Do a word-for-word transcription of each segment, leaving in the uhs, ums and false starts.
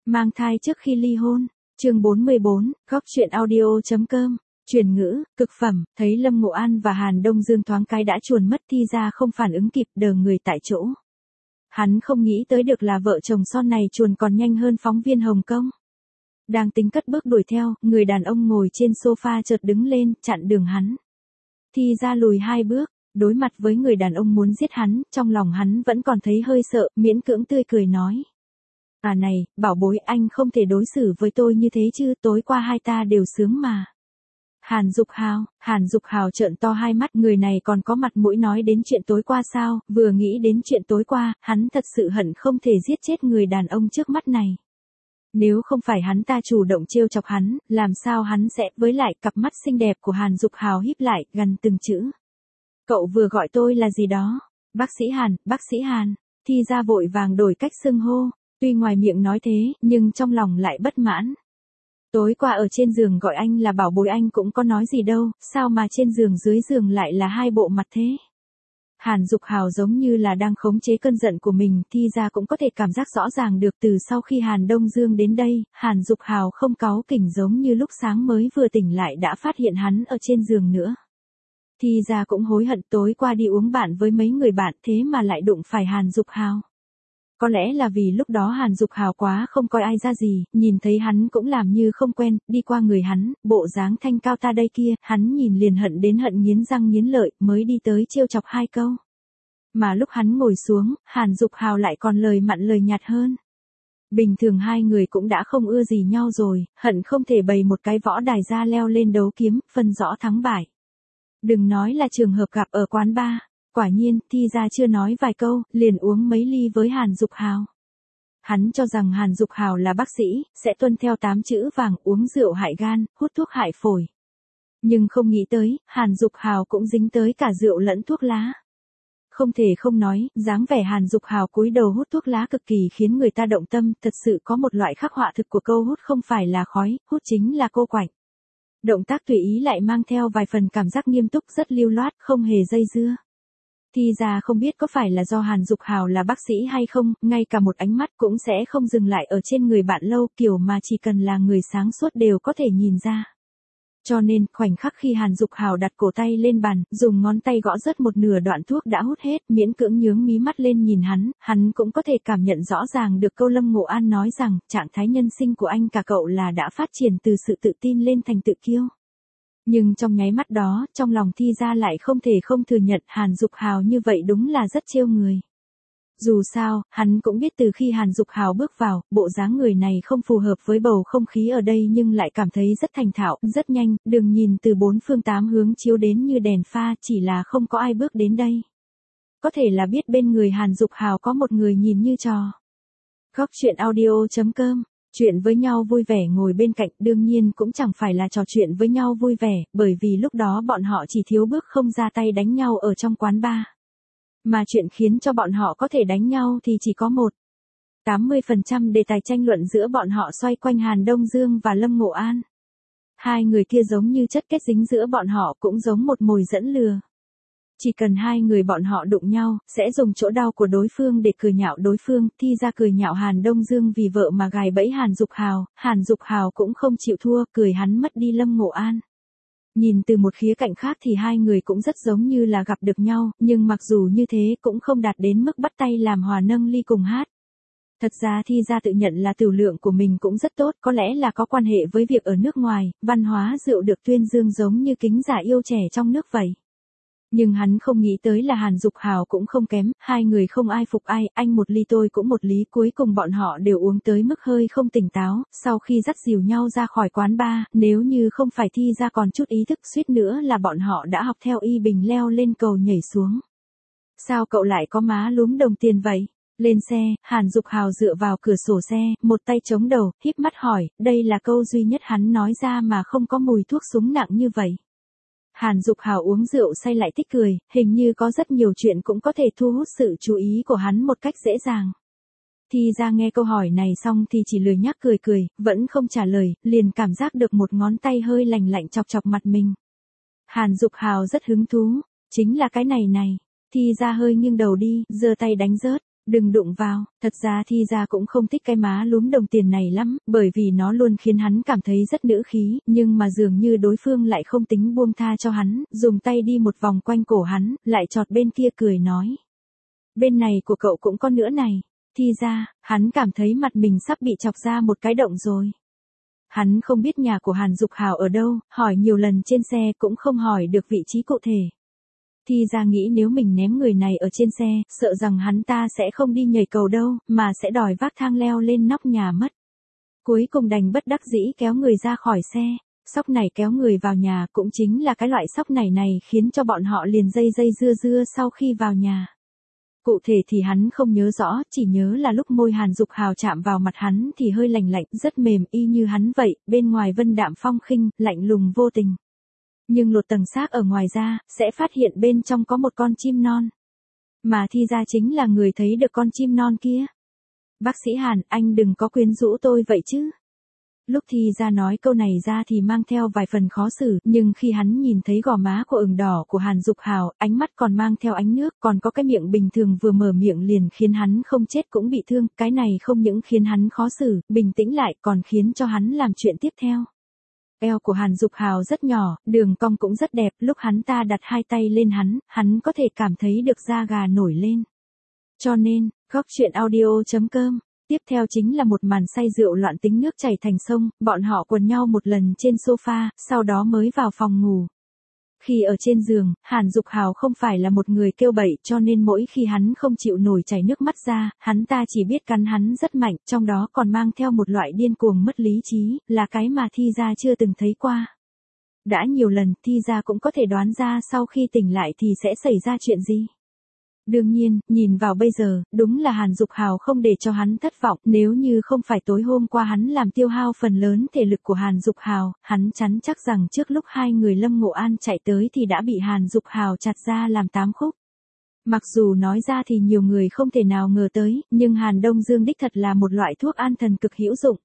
Mang thai trước khi ly hôn, chương bốn mươi bốn, góc truyện audio.com, truyền ngữ, cực phẩm, thấy Lâm Ngộ An và Hàn Đông Dương thoáng cái đã chuồn mất Thi Gia không phản ứng kịp, đờ người tại chỗ. Hắn không nghĩ tới được là vợ chồng son này chuồn còn nhanh hơn phóng viên Hồng Kông. Đang tính cất bước đuổi theo, người đàn ông ngồi trên sofa chợt đứng lên, chặn đường hắn. Thi Gia lùi hai bước, đối mặt với người đàn ông muốn giết hắn, trong lòng hắn vẫn còn thấy hơi sợ, miễn cưỡng tươi cười nói. À này, bảo bối, anh không thể đối xử với tôi như thế chứ, tối qua hai ta đều sướng mà. Hàn Dục Hào, Hàn Dục Hào trợn to hai mắt, người này còn có mặt mũi nói đến chuyện tối qua sao, vừa nghĩ đến chuyện tối qua, hắn thật sự hận không thể giết chết người đàn ông trước mắt này. Nếu không phải hắn ta chủ động trêu chọc hắn, làm sao hắn sẽ, với lại cặp mắt xinh đẹp của Hàn Dục Hào híp lại, gần từng chữ. Cậu vừa gọi tôi là gì đó? Bác sĩ Hàn, bác sĩ Hàn. Thi Gia vội vàng đổi cách xưng hô, tuy ngoài miệng nói thế, nhưng trong lòng lại bất mãn. Tối qua ở trên giường gọi anh là bảo bối anh cũng có nói gì đâu, sao mà trên giường dưới giường lại là hai bộ mặt thế? Hàn Dục Hào giống như là đang khống chế cơn giận của mình, Thi Gia cũng có thể cảm giác rõ ràng được từ sau khi Hàn Đông Dương đến đây, Hàn Dục Hào không cáu kỉnh giống như lúc sáng mới vừa tỉnh lại đã phát hiện hắn ở trên giường nữa. Thi Gia cũng hối hận tối qua đi uống bạn với mấy người bạn thế mà lại đụng phải Hàn Dục Hào. Có lẽ là vì lúc đó Hàn Dục Hào quá không coi ai ra gì, nhìn thấy hắn cũng làm như không quen, đi qua người hắn, bộ dáng thanh cao ta đây kia, hắn nhìn liền hận đến hận nghiến răng nghiến lợi, mới đi tới trêu chọc hai câu. Mà lúc hắn ngồi xuống, Hàn Dục Hào lại còn lời mặn lời nhạt hơn. Bình thường hai người cũng đã không ưa gì nhau rồi, hận không thể bày một cái võ đài ra leo lên đấu kiếm, phân rõ thắng bại. Đừng nói là trường hợp gặp ở quán bar. Quả nhiên, Thi Gia chưa nói vài câu, liền uống mấy ly với Hàn Dục Hào. Hắn cho rằng Hàn Dục Hào là bác sĩ, sẽ tuân theo tám chữ vàng, uống rượu hại gan, hút thuốc hại phổi. Nhưng không nghĩ tới, Hàn Dục Hào cũng dính tới cả rượu lẫn thuốc lá. Không thể không nói, dáng vẻ Hàn Dục Hào cúi đầu hút thuốc lá cực kỳ khiến người ta động tâm, thật sự có một loại khắc họa thực của câu hút không phải là khói, hút chính là cô quạnh. Động tác tùy ý lại mang theo vài phần cảm giác nghiêm túc, rất lưu loát, không hề dây dưa. Thi Gia không biết có phải là do Hàn Dục Hào là bác sĩ hay không, ngay cả một ánh mắt cũng sẽ không dừng lại ở trên người bạn lâu, kiểu mà chỉ cần là người sáng suốt đều có thể nhìn ra. Cho nên, khoảnh khắc khi Hàn Dục Hào đặt cổ tay lên bàn, dùng ngón tay gõ rớt một nửa đoạn thuốc đã hút hết, miễn cưỡng nhướng mí mắt lên nhìn hắn, hắn cũng có thể cảm nhận rõ ràng được câu Lâm Ngộ An nói rằng, trạng thái nhân sinh của anh cả cậu là đã phát triển từ sự tự tin lên thành tự kiêu. Nhưng trong nháy mắt đó, trong lòng Thi Gia lại không thể không thừa nhận Hàn Dục Hào như vậy đúng là rất trêu người. Dù sao, hắn cũng biết từ khi Hàn Dục Hào bước vào, bộ dáng người này không phù hợp với bầu không khí ở đây nhưng lại cảm thấy rất thành thạo, rất nhanh, đừng nhìn từ bốn phương tám hướng chiếu đến như đèn pha, chỉ là không có ai bước đến đây. Có thể là biết bên người Hàn Dục Hào có một người nhìn như trò. Góc truyện audio.com, chuyện với nhau vui vẻ ngồi bên cạnh đương nhiên cũng chẳng phải là trò chuyện với nhau vui vẻ, bởi vì lúc đó bọn họ chỉ thiếu bước không ra tay đánh nhau ở trong quán bar. Mà chuyện khiến cho bọn họ có thể đánh nhau thì chỉ có một. tám mươi phần trăm đề tài tranh luận giữa bọn họ xoay quanh Hàn Đông Dương và Lâm Ngộ An. Hai người kia giống như chất kết dính giữa bọn họ cũng giống một mồi dẫn lừa. Chỉ cần hai người bọn họ đụng nhau, sẽ dùng chỗ đau của đối phương để cười nhạo đối phương, Thi Gia cười nhạo Hàn Đông Dương vì vợ mà gài bẫy Hàn Dục Hào, Hàn Dục Hào cũng không chịu thua, cười hắn mất đi Lâm Ngộ An. Nhìn từ một khía cạnh khác thì hai người cũng rất giống như là gặp được nhau, nhưng mặc dù như thế cũng không đạt đến mức bắt tay làm hòa nâng ly cùng hát. Thật ra Thi Gia tự nhận là tửu lượng của mình cũng rất tốt, có lẽ là có quan hệ với việc ở nước ngoài, văn hóa rượu được tuyên dương giống như kính giả yêu trẻ trong nước vậy. Nhưng hắn không nghĩ tới là Hàn Dục Hào cũng không kém, hai người không ai phục ai, anh một ly tôi cũng một lý, cuối cùng bọn họ đều uống tới mức hơi không tỉnh táo, sau khi dắt dìu nhau ra khỏi quán bar, nếu như không phải Thi Gia còn chút ý thức suýt nữa là bọn họ đã học theo Y Bình leo lên cầu nhảy xuống. Sao cậu lại có má lúm đồng tiền vậy? Lên xe, Hàn Dục Hào dựa vào cửa sổ xe, một tay chống đầu, híp mắt hỏi, đây là câu duy nhất hắn nói ra mà không có mùi thuốc súng nặng như vậy. Hàn Dục Hào uống rượu say lại thích cười, hình như có rất nhiều chuyện cũng có thể thu hút sự chú ý của hắn một cách dễ dàng. Thi Gia nghe câu hỏi này xong thì chỉ lười nhác cười cười, vẫn không trả lời, liền cảm giác được một ngón tay hơi lành lạnh chọc chọc mặt mình. Hàn Dục Hào rất hứng thú, chính là cái này này. Thi Gia hơi nghiêng đầu đi, giơ tay đánh rớt. Đừng đụng vào, thật ra Thi Gia cũng không thích cái má lúm đồng tiền này lắm, bởi vì nó luôn khiến hắn cảm thấy rất nữ khí, nhưng mà dường như đối phương lại không tính buông tha cho hắn, dùng tay đi một vòng quanh cổ hắn, lại chọt bên kia cười nói. Bên này của cậu cũng có nữa này. Thi Gia, hắn cảm thấy mặt mình sắp bị chọc ra một cái động rồi. Hắn không biết nhà của Hàn Dục Hào ở đâu, hỏi nhiều lần trên xe cũng không hỏi được vị trí cụ thể. Thi Gia nghĩ nếu mình ném người này ở trên xe, sợ rằng hắn ta sẽ không đi nhảy cầu đâu, mà sẽ đòi vác thang leo lên nóc nhà mất. Cuối cùng đành bất đắc dĩ kéo người ra khỏi xe. Sóc này kéo người vào nhà cũng chính là cái loại sóc này này khiến cho bọn họ liền dây dây dưa dưa sau khi vào nhà. Cụ thể thì hắn không nhớ rõ, chỉ nhớ là lúc môi Hàn Dục Hào chạm vào mặt hắn thì hơi lạnh lạnh, rất mềm y như hắn vậy, bên ngoài vân đạm phong khinh, lạnh lùng vô tình. Nhưng lột tầng xác ở ngoài ra, sẽ phát hiện bên trong có một con chim non. Mà Thi Gia chính là người thấy được con chim non kia. Bác sĩ Hàn, anh đừng có quyến rũ tôi vậy chứ. Lúc Thi Gia nói câu này ra thì mang theo vài phần khó xử, nhưng khi hắn nhìn thấy gò má của ửng đỏ của Hàn Dục Hào, ánh mắt còn mang theo ánh nước, còn có cái miệng bình thường vừa mở miệng liền khiến hắn không chết cũng bị thương, cái này không những khiến hắn khó xử, bình tĩnh lại, còn khiến cho hắn làm chuyện tiếp theo. Eo của Hàn Dục Hào rất nhỏ, đường cong cũng rất đẹp, lúc hắn ta đặt hai tay lên hắn, hắn có thể cảm thấy được da gà nổi lên. Cho nên, góc chuyện audio chấm com. Tiếp theo chính là một màn say rượu loạn tính nước chảy thành sông, bọn họ quần nhau một lần trên sofa, sau đó mới vào phòng ngủ. Khi ở trên giường, Hàn Dục Hào không phải là một người kêu bậy cho nên mỗi khi hắn không chịu nổi chảy nước mắt ra, hắn ta chỉ biết cắn hắn rất mạnh, trong đó còn mang theo một loại điên cuồng mất lý trí, là cái mà Thi Gia chưa từng thấy qua. Đã nhiều lần, Thi Gia cũng có thể đoán ra sau khi tỉnh lại thì sẽ xảy ra chuyện gì. Đương nhiên, nhìn vào bây giờ, đúng là Hàn Dục Hào không để cho hắn thất vọng, nếu như không phải tối hôm qua hắn làm tiêu hao phần lớn thể lực của Hàn Dục Hào, hắn chắn chắc rằng trước lúc hai người Lâm Ngộ An chạy tới thì đã bị Hàn Dục Hào chặt ra làm tám khúc. Mặc dù nói ra thì nhiều người không thể nào ngờ tới, nhưng Hàn Đông Dương đích thật là một loại thuốc an thần cực hữu dụng.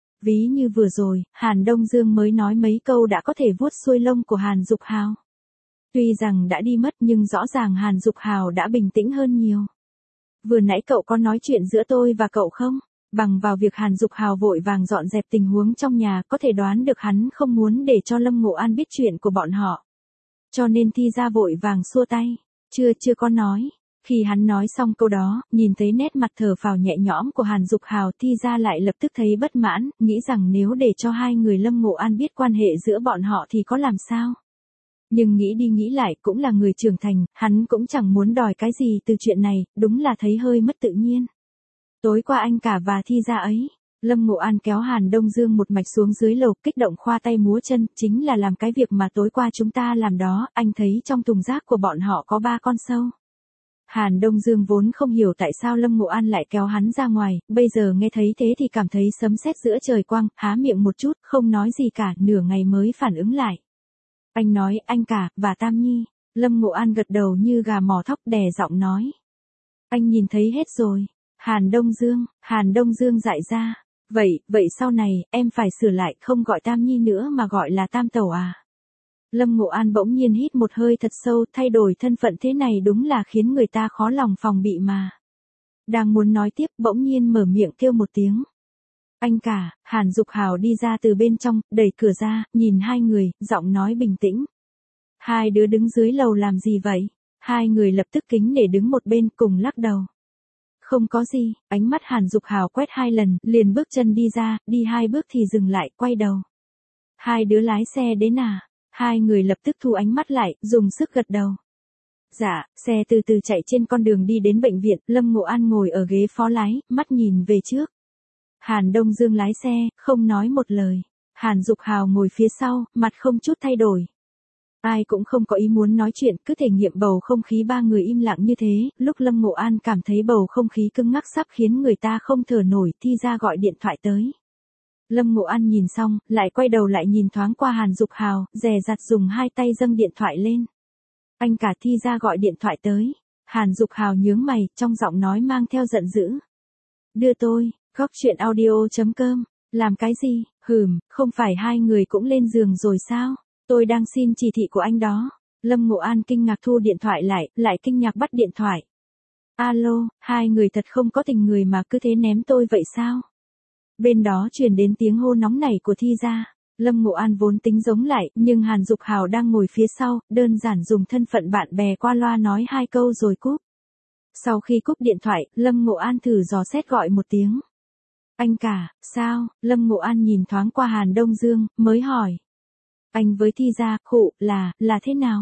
Ví như vừa rồi, Hàn Đông Dương mới nói mấy câu đã có thể vuốt xuôi lông của Hàn Dục Hào. Tuy rằng đã đi mất nhưng rõ ràng Hàn Dục Hào đã bình tĩnh hơn nhiều. Vừa nãy cậu có nói chuyện giữa tôi và cậu không? Bằng vào việc Hàn Dục Hào vội vàng dọn dẹp tình huống trong nhà có thể đoán được hắn không muốn để cho Lâm Ngộ An biết chuyện của bọn họ. Cho nên Thi Gia vội vàng xua tay. Chưa chưa có nói. Khi hắn nói xong câu đó, nhìn thấy nét mặt thở phào nhẹ nhõm của Hàn Dục Hào, Thi Gia lại lập tức thấy bất mãn, nghĩ rằng nếu để cho hai người Lâm Ngộ An biết quan hệ giữa bọn họ thì có làm sao? Nhưng nghĩ đi nghĩ lại cũng là người trưởng thành, hắn cũng chẳng muốn đòi cái gì từ chuyện này, đúng là thấy hơi mất tự nhiên. Tối qua anh cả và Thi Gia ấy, Lâm Ngộ An kéo Hàn Đông Dương một mạch xuống dưới lầu, kích động khoa tay múa chân, chính là làm cái việc mà tối qua chúng ta làm đó, anh thấy trong thùng rác của bọn họ có ba con sâu. Hàn Đông Dương vốn không hiểu tại sao Lâm Ngộ An lại kéo hắn ra ngoài, bây giờ nghe thấy thế thì cảm thấy sấm sét giữa trời quang, há miệng một chút, không nói gì cả, nửa ngày mới phản ứng lại. Anh nói, anh cả, và Tam Nhi. Lâm Ngộ An gật đầu như gà mỏ thóc, đè giọng nói. Anh nhìn thấy hết rồi. Hàn Đông Dương, Hàn Đông Dương dại ra. Vậy, vậy sau này, em phải sửa lại, không gọi Tam Nhi nữa mà gọi là Tam Tẩu à. Lâm Ngộ An bỗng nhiên hít một hơi thật sâu, thay đổi thân phận thế này đúng là khiến người ta khó lòng phòng bị mà. Đang muốn nói tiếp, bỗng nhiên mở miệng kêu một tiếng. Anh cả, Hàn Dục Hào đi ra từ bên trong, đẩy cửa ra, nhìn hai người, giọng nói bình tĩnh. Hai đứa đứng dưới lầu làm gì vậy? Hai người lập tức kính để đứng một bên cùng lắc đầu. Không có gì, ánh mắt Hàn Dục Hào quét hai lần, liền bước chân đi ra, đi hai bước thì dừng lại, quay đầu. Hai đứa lái xe đến à? Hai người lập tức thu ánh mắt lại, dùng sức gật đầu. Dạ, xe từ từ chạy trên con đường đi đến bệnh viện, Lâm Ngộ An ngồi ở ghế phó lái, mắt nhìn về trước. Hàn Đông Dương lái xe, không nói một lời. Hàn Dục Hào ngồi phía sau, mặt không chút thay đổi. Ai cũng không có ý muốn nói chuyện, cứ thể nghiệm bầu không khí ba người im lặng như thế, lúc Lâm Ngộ An cảm thấy bầu không khí cứng ngắc sắp khiến người ta không thở nổi, Thi Gia gọi điện thoại tới. Lâm Ngộ An nhìn xong, lại quay đầu lại nhìn thoáng qua Hàn Dục Hào, dè dặt dùng hai tay dâng điện thoại lên. Anh cả, Thi Gia gọi điện thoại tới. Hàn Dục Hào nhướng mày, trong giọng nói mang theo giận dữ. Đưa tôi. Góc chuyện audio chấm com. Làm cái gì? Hừm, không phải hai người cũng lên giường rồi sao? Tôi đang xin chỉ thị của anh đó. Lâm Ngộ An kinh ngạc thu điện thoại lại, lại kinh ngạc bắt điện thoại. Alo, hai người thật không có tình người mà cứ thế ném tôi vậy sao? Bên đó truyền đến tiếng hô nóng nảy của Thi Gia. Lâm Ngộ An vốn tính giống lại, nhưng Hàn Dục Hào đang ngồi phía sau, đơn giản dùng thân phận bạn bè qua loa nói hai câu rồi cúp. Sau khi cúp điện thoại, Lâm Ngộ An thử dò xét gọi một tiếng. Anh cả, sao? Lâm Ngộ An nhìn thoáng qua Hàn Đông Dương, mới hỏi. Anh với Thi Gia, khụ, là, là thế nào?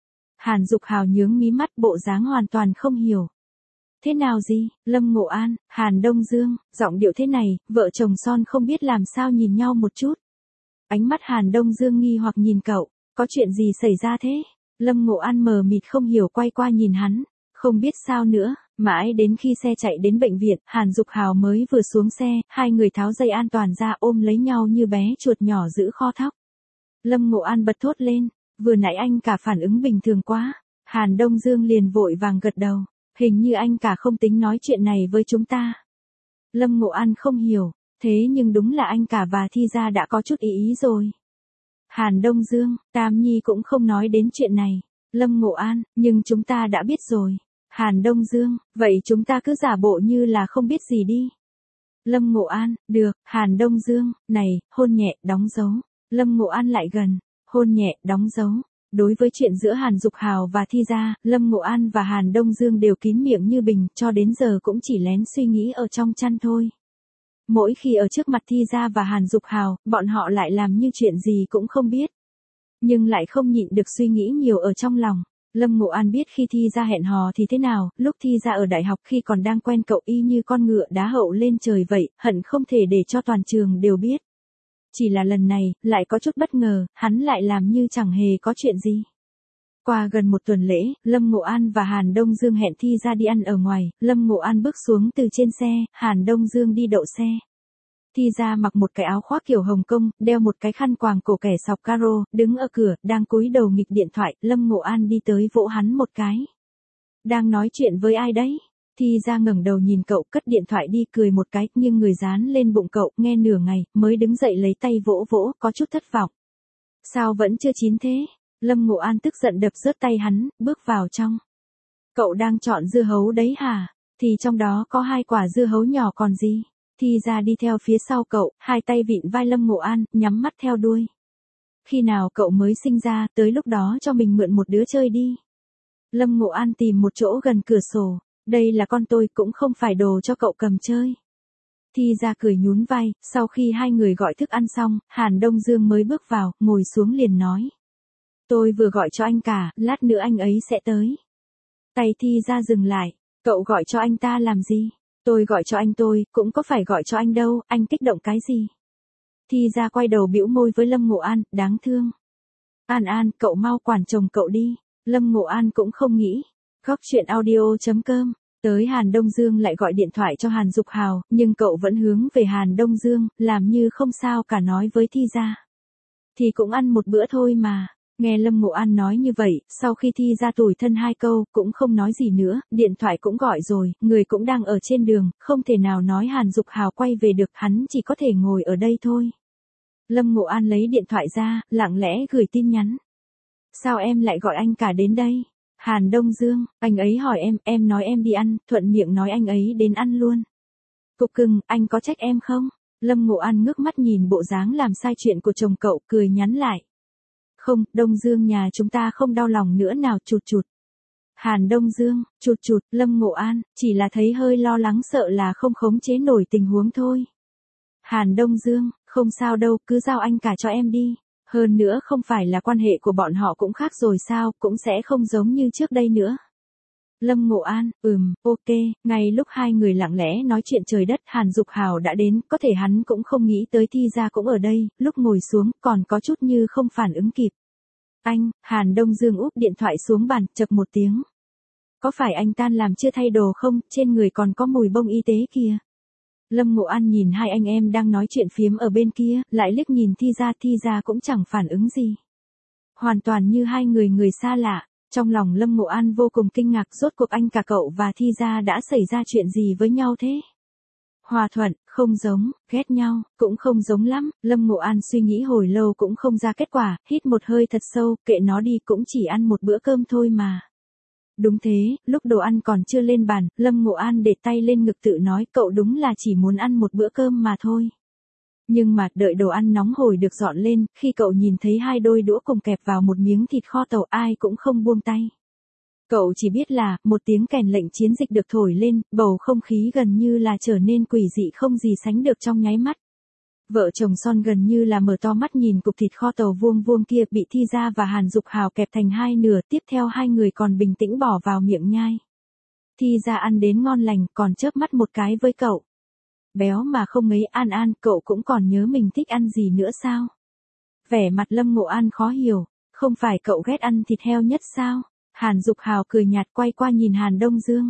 Hàn Dục Hào nhướng mí mắt, bộ dáng hoàn toàn không hiểu. Thế nào gì? Lâm Ngộ An, Hàn Đông Dương, giọng điệu thế này, vợ chồng son không biết làm sao nhìn nhau một chút. Ánh mắt Hàn Đông Dương nghi hoặc nhìn cậu, có chuyện gì xảy ra thế? Lâm Ngộ An mờ mịt không hiểu quay qua nhìn hắn, không biết sao nữa, mãi đến khi xe chạy đến bệnh viện, Hàn Dục Hào mới vừa xuống xe, hai người tháo dây an toàn ra ôm lấy nhau như bé chuột nhỏ giữ kho thóc. Lâm Ngộ An bật thốt lên, vừa nãy anh cả phản ứng bình thường quá. Hàn Đông Dương liền vội vàng gật đầu, hình như anh cả không tính nói chuyện này với chúng ta. Lâm Ngộ An không hiểu, thế nhưng đúng là anh cả và Thi Gia đã có chút ý ý rồi. Hàn Đông Dương, Tam Nhi cũng không nói đến chuyện này. Lâm Ngộ An, nhưng chúng ta đã biết rồi. Hàn Đông Dương, vậy chúng ta cứ giả bộ như là không biết gì đi. Lâm Ngộ An, được. Hàn Đông Dương, này, hôn nhẹ, đóng dấu. Lâm Ngộ An lại gần, hôn nhẹ, đóng dấu. Đối với chuyện giữa Hàn Dục Hào và Thi Gia, Lâm Ngộ An và Hàn Đông Dương đều kín miệng như bình, cho đến giờ cũng chỉ lén suy nghĩ ở trong chăn thôi. Mỗi khi ở trước mặt Thi Gia và Hàn Dục Hào, bọn họ lại làm như chuyện gì cũng không biết. Nhưng lại không nhịn được suy nghĩ nhiều ở trong lòng. Lâm Ngộ An biết khi Thi Gia hẹn hò thì thế nào, lúc Thi Gia ở đại học khi còn đang quen cậu y như con ngựa đá hậu lên trời vậy, hận không thể để cho toàn trường đều biết. Chỉ là lần này, lại có chút bất ngờ, hắn lại làm như chẳng hề có chuyện gì. Qua gần một tuần lễ, Lâm Ngộ An và Hàn Đông Dương hẹn Thi Gia đi ăn ở ngoài, Lâm Ngộ An bước xuống từ trên xe, Hàn Đông Dương đi đậu xe. Thi Gia mặc một cái áo khoác kiểu Hồng Kông, đeo một cái khăn quàng cổ kẻ sọc caro, đứng ở cửa, đang cúi đầu nghịch điện thoại, Lâm Ngộ An đi tới vỗ hắn một cái. Đang nói chuyện với ai đấy? Thi Gia ngẩng đầu nhìn cậu, cất điện thoại đi, cười một cái, nhưng người dán lên bụng cậu, nghe nửa ngày, mới đứng dậy lấy tay vỗ vỗ, có chút thất vọng. Sao vẫn chưa chín thế? Lâm Ngộ An tức giận đập rớt tay hắn, bước vào trong. Cậu đang chọn dưa hấu đấy hả? Thì trong đó có hai quả dưa hấu nhỏ còn gì? Thi Gia đi theo phía sau cậu, hai tay vịn vai Lâm Ngộ An, nhắm mắt theo đuôi. Khi nào cậu mới sinh ra, tới lúc đó cho mình mượn một đứa chơi đi. Lâm Ngộ An tìm một chỗ gần cửa sổ. Đây là con tôi, cũng không phải đồ cho cậu cầm chơi. Thi Gia cười nhún vai, sau khi hai người gọi thức ăn xong, Hàn Đông Dương mới bước vào, ngồi xuống liền nói. Tôi vừa gọi cho anh cả, lát nữa anh ấy sẽ tới. Tay Thi Gia dừng lại, cậu gọi cho anh ta làm gì? Tôi gọi cho anh tôi, cũng có phải gọi cho anh đâu, anh kích động cái gì? Thi Gia quay đầu bĩu môi với Lâm Ngộ An, đáng thương. An An, cậu mau quản chồng cậu đi. Lâm Ngộ An cũng không nghĩ. Góc chuyện audio chấm com. Tới Hàn Đông Dương lại gọi điện thoại cho Hàn Dục Hào, nhưng cậu vẫn hướng về Hàn Đông Dương, làm như không sao cả nói với Thi Gia. Thì cũng ăn một bữa thôi mà. Nghe Lâm Ngộ An nói như vậy, sau khi Thi Gia tủi thân hai câu, cũng không nói gì nữa, điện thoại cũng gọi rồi, người cũng đang ở trên đường, không thể nào nói Hàn Dục Hào quay về được, hắn chỉ có thể ngồi ở đây thôi. Lâm Ngộ An lấy điện thoại ra, lặng lẽ gửi tin nhắn. Sao em lại gọi anh cả đến đây? Hàn Đông Dương, anh ấy hỏi em, em nói em đi ăn, thuận miệng nói anh ấy đến ăn luôn. Cục cưng, anh có trách em không? Lâm Ngộ An ngước mắt nhìn bộ dáng làm sai chuyện của chồng cậu, cười nhắn lại. Không, Đông Dương nhà chúng ta không đau lòng nữa nào, chụt chụt. Hàn Đông Dương, chụt chụt, Lâm Ngộ An, chỉ là thấy hơi lo lắng sợ là không khống chế nổi tình huống thôi. Hàn Đông Dương, không sao đâu, cứ giao anh cả cho em đi. Hơn nữa không phải là quan hệ của bọn họ cũng khác rồi sao, cũng sẽ không giống như trước đây nữa. Lâm Ngộ An, ừm, ok, ngay lúc hai người lặng lẽ nói chuyện trời đất, Hàn Dục Hào đã đến, có thể hắn cũng không nghĩ tới Thi Gia cũng ở đây, lúc ngồi xuống, còn có chút như không phản ứng kịp. Anh, Hàn Đông Dương úp điện thoại xuống bàn, chậc một tiếng. Có phải anh tan làm chưa thay đồ không, trên người còn có mùi bông y tế kìa. Lâm Ngộ An nhìn hai anh em đang nói chuyện phiếm ở bên kia, lại liếc nhìn Thi Gia, Thi Gia cũng chẳng phản ứng gì. Hoàn toàn như hai người người xa lạ, trong lòng Lâm Ngộ An vô cùng kinh ngạc, rốt cuộc anh cả cậu và Thi Gia đã xảy ra chuyện gì với nhau thế? Hòa thuận, không giống, ghét nhau, cũng không giống lắm, Lâm Ngộ An suy nghĩ hồi lâu cũng không ra kết quả, hít một hơi thật sâu, kệ nó đi, cũng chỉ ăn một bữa cơm thôi mà. Đúng thế, lúc đồ ăn còn chưa lên bàn, Lâm Ngộ An để tay lên ngực tự nói cậu đúng là chỉ muốn ăn một bữa cơm mà thôi. Nhưng mà đợi đồ ăn nóng hổi được dọn lên, khi cậu nhìn thấy hai đôi đũa cùng kẹp vào một miếng thịt kho tàu ai cũng không buông tay. Cậu chỉ biết là, một tiếng kèn lệnh chiến dịch được thổi lên, bầu không khí gần như là trở nên quỷ dị không gì sánh được trong nháy mắt. Vợ chồng Son gần như là mở to mắt nhìn cục thịt kho tàu vuông vuông kia bị Thi Gia và Hàn Dục Hào kẹp thành hai nửa, tiếp theo hai người còn bình tĩnh bỏ vào miệng nhai. Thi Gia ăn đến ngon lành, còn chớp mắt một cái với cậu. Béo mà không ngấy An An, cậu cũng còn nhớ mình thích ăn gì nữa sao? Vẻ mặt Lâm Ngộ An khó hiểu, không phải cậu ghét ăn thịt heo nhất sao? Hàn Dục Hào cười nhạt quay qua nhìn Hàn Đông Dương.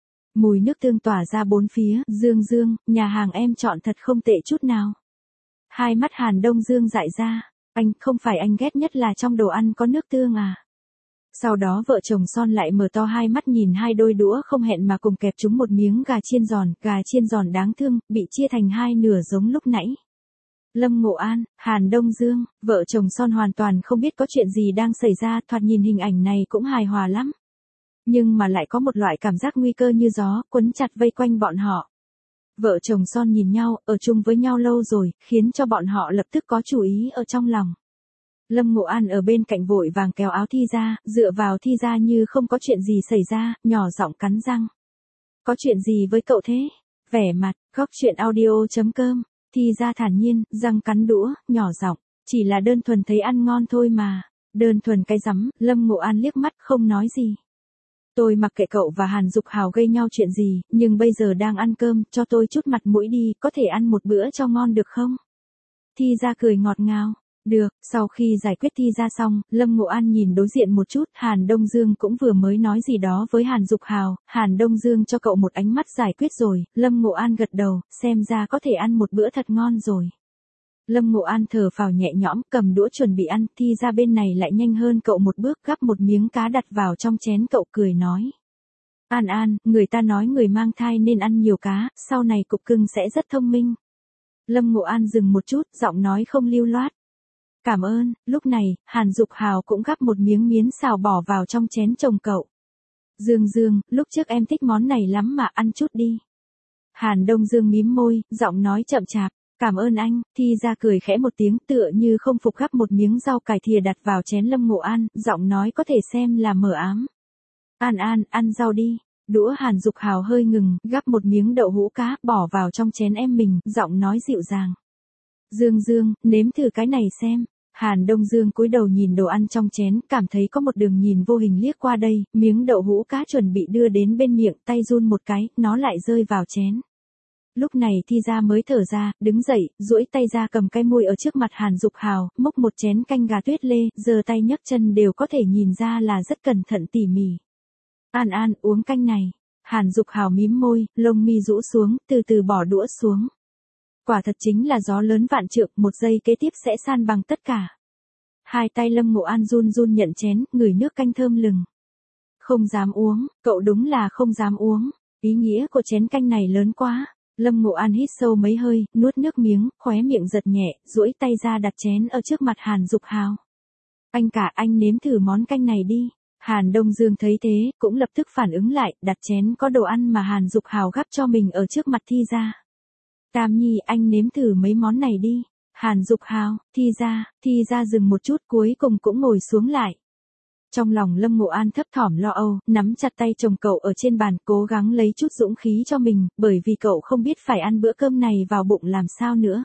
Mùi nước tương tỏa ra bốn phía, Dương Dương, nhà hàng em chọn thật không tệ chút nào. Hai mắt Hàn Đông Dương dại ra, anh, không phải anh ghét nhất là trong đồ ăn có nước tương à? Sau đó vợ chồng Son lại mở to hai mắt nhìn hai đôi đũa không hẹn mà cùng kẹp chúng một miếng gà chiên giòn, gà chiên giòn đáng thương, bị chia thành hai nửa giống lúc nãy. Lâm Ngộ An, Hàn Đông Dương, vợ chồng Son hoàn toàn không biết có chuyện gì đang xảy ra, thoạt nhìn hình ảnh này cũng hài hòa lắm. Nhưng mà lại có một loại cảm giác nguy cơ như gió, quấn chặt vây quanh bọn họ. Vợ chồng Son nhìn nhau, ở chung với nhau lâu rồi, khiến cho bọn họ lập tức có chủ ý ở trong lòng. Lâm Ngộ An ở bên cạnh vội vàng kéo áo Thi Gia, dựa vào Thi Gia như không có chuyện gì xảy ra, nhỏ giọng cắn răng. Có chuyện gì với cậu thế? Vẻ mặt, góc chuyện audio chấm com, Thi Gia thản nhiên, răng cắn đũa, nhỏ giọng, chỉ là đơn thuần thấy ăn ngon thôi mà. Đơn thuần cái rắm, Lâm Ngộ An liếc mắt không nói gì. Tôi mặc kệ cậu và Hàn Dục Hào gây nhau chuyện gì, nhưng bây giờ đang ăn cơm, cho tôi chút mặt mũi đi, có thể ăn một bữa cho ngon được không? Thi Gia cười ngọt ngào. Được, sau khi giải quyết Thi Gia xong, Lâm Ngộ An nhìn đối diện một chút, Hàn Đông Dương cũng vừa mới nói gì đó với Hàn Dục Hào, Hàn Đông Dương cho cậu một ánh mắt giải quyết rồi, Lâm Ngộ An gật đầu, xem ra có thể ăn một bữa thật ngon rồi. Lâm Ngộ An thở phào nhẹ nhõm, cầm đũa chuẩn bị ăn, Thi Gia bên này lại nhanh hơn cậu một bước, gắp một miếng cá đặt vào trong chén cậu cười nói. An An, người ta nói người mang thai nên ăn nhiều cá, sau này cục cưng sẽ rất thông minh. Lâm Ngộ An dừng một chút, giọng nói không lưu loát. Cảm ơn, lúc này, Hàn Dục Hào cũng gắp một miếng miến xào bỏ vào trong chén chồng cậu. Dương Dương, lúc trước em thích món này lắm mà ăn chút đi. Hàn Đông Dương mím môi, giọng nói chậm chạp. Cảm ơn anh, Thi Gia cười khẽ một tiếng tựa như không phục gắp một miếng rau cải thìa đặt vào chén Lâm Ngộ An, giọng nói có thể xem là mờ ám. An An, ăn rau đi. Đũa Hàn Dục Hào hơi ngừng, gắp một miếng đậu hũ cá, bỏ vào trong chén em mình, giọng nói dịu dàng. Dương Dương, nếm thử cái này xem. Hàn Đông Dương cúi đầu nhìn đồ ăn trong chén, cảm thấy có một đường nhìn vô hình liếc qua đây, miếng đậu hũ cá chuẩn bị đưa đến bên miệng, tay run một cái, nó lại rơi vào chén. Lúc này Thi Gia mới thở ra, đứng dậy, duỗi tay ra cầm cái môi ở trước mặt Hàn Dục Hào, múc một chén canh gà tuyết lê, giơ tay nhấc chân đều có thể nhìn ra là rất cẩn thận tỉ mỉ. An An, uống canh này. Hàn Dục Hào mím môi, lông mi rũ xuống, từ từ bỏ đũa xuống. Quả thật chính là gió lớn vạn trượng, một giây kế tiếp sẽ san bằng tất cả. Hai tay Lâm Ngộ An run run nhận chén, ngửi nước canh thơm lừng. Không dám uống, cậu đúng là không dám uống. Ý nghĩa của chén canh này lớn quá. Lâm Ngộ An hít sâu mấy hơi, nuốt nước miếng, khóe miệng giật nhẹ, duỗi tay ra đặt chén ở trước mặt Hàn Dục Hào. Anh cả, anh nếm thử món canh này đi. Hàn Đông Dương thấy thế, cũng lập tức phản ứng lại, đặt chén có đồ ăn mà Hàn Dục Hào gắp cho mình ở trước mặt Thi Gia. Tam Nhi, anh nếm thử mấy món này đi. Hàn Dục Hào, Thi Gia, Thi Gia dừng một chút cuối cùng cũng ngồi xuống lại. Trong lòng Lâm Ngộ An thấp thỏm lo âu, nắm chặt tay chồng cậu ở trên bàn, cố gắng lấy chút dũng khí cho mình, bởi vì cậu không biết phải ăn bữa cơm này vào bụng làm sao nữa.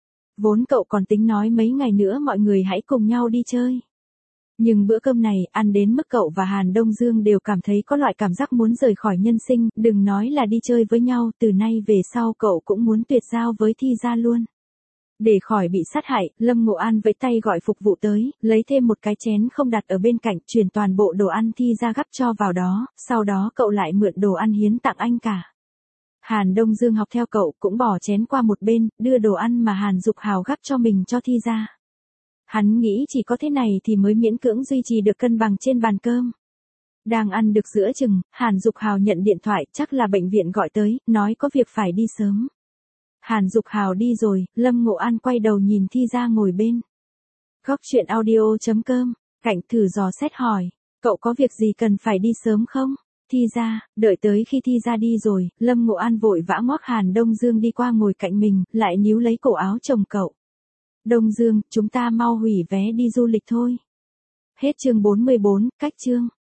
Vốn cậu còn tính nói mấy ngày nữa mọi người hãy cùng nhau đi chơi. Nhưng bữa cơm này, ăn đến mức cậu và Hàn Đông Dương đều cảm thấy có loại cảm giác muốn rời khỏi nhân sinh, đừng nói là đi chơi với nhau, từ nay về sau cậu cũng muốn tuyệt giao với Thi Gia luôn. Để khỏi bị sát hại, Lâm Ngộ An vẫy tay gọi phục vụ tới, lấy thêm một cái chén không đặt ở bên cạnh, chuyển toàn bộ đồ ăn Thi Gia gắp cho vào đó, sau đó cậu lại mượn đồ ăn hiến tặng anh cả. Hàn Đông Dương học theo cậu, cũng bỏ chén qua một bên, đưa đồ ăn mà Hàn Dục Hào gắp cho mình cho Thi Gia. Hắn nghĩ chỉ có thế này thì mới miễn cưỡng duy trì được cân bằng trên bàn cơm. Đang ăn được giữa chừng, Hàn Dục Hào nhận điện thoại, chắc là bệnh viện gọi tới, nói có việc phải đi sớm. Hàn Dục Hào đi rồi, Lâm Ngộ An quay đầu nhìn Thi Gia ngồi bên. Góc chuyện audio chấm com, Cạnh thử dò xét hỏi. Cậu có việc gì cần phải đi sớm không? Thi ra, đợi tới khi Thi ra đi rồi, Lâm Ngộ An vội vã ngoắc Hàn Đông Dương đi qua ngồi cạnh mình, lại níu lấy cổ áo chồng cậu. Đông Dương, chúng ta mau hủy vé đi du lịch thôi. Hết chương bốn mươi bốn, cách chương.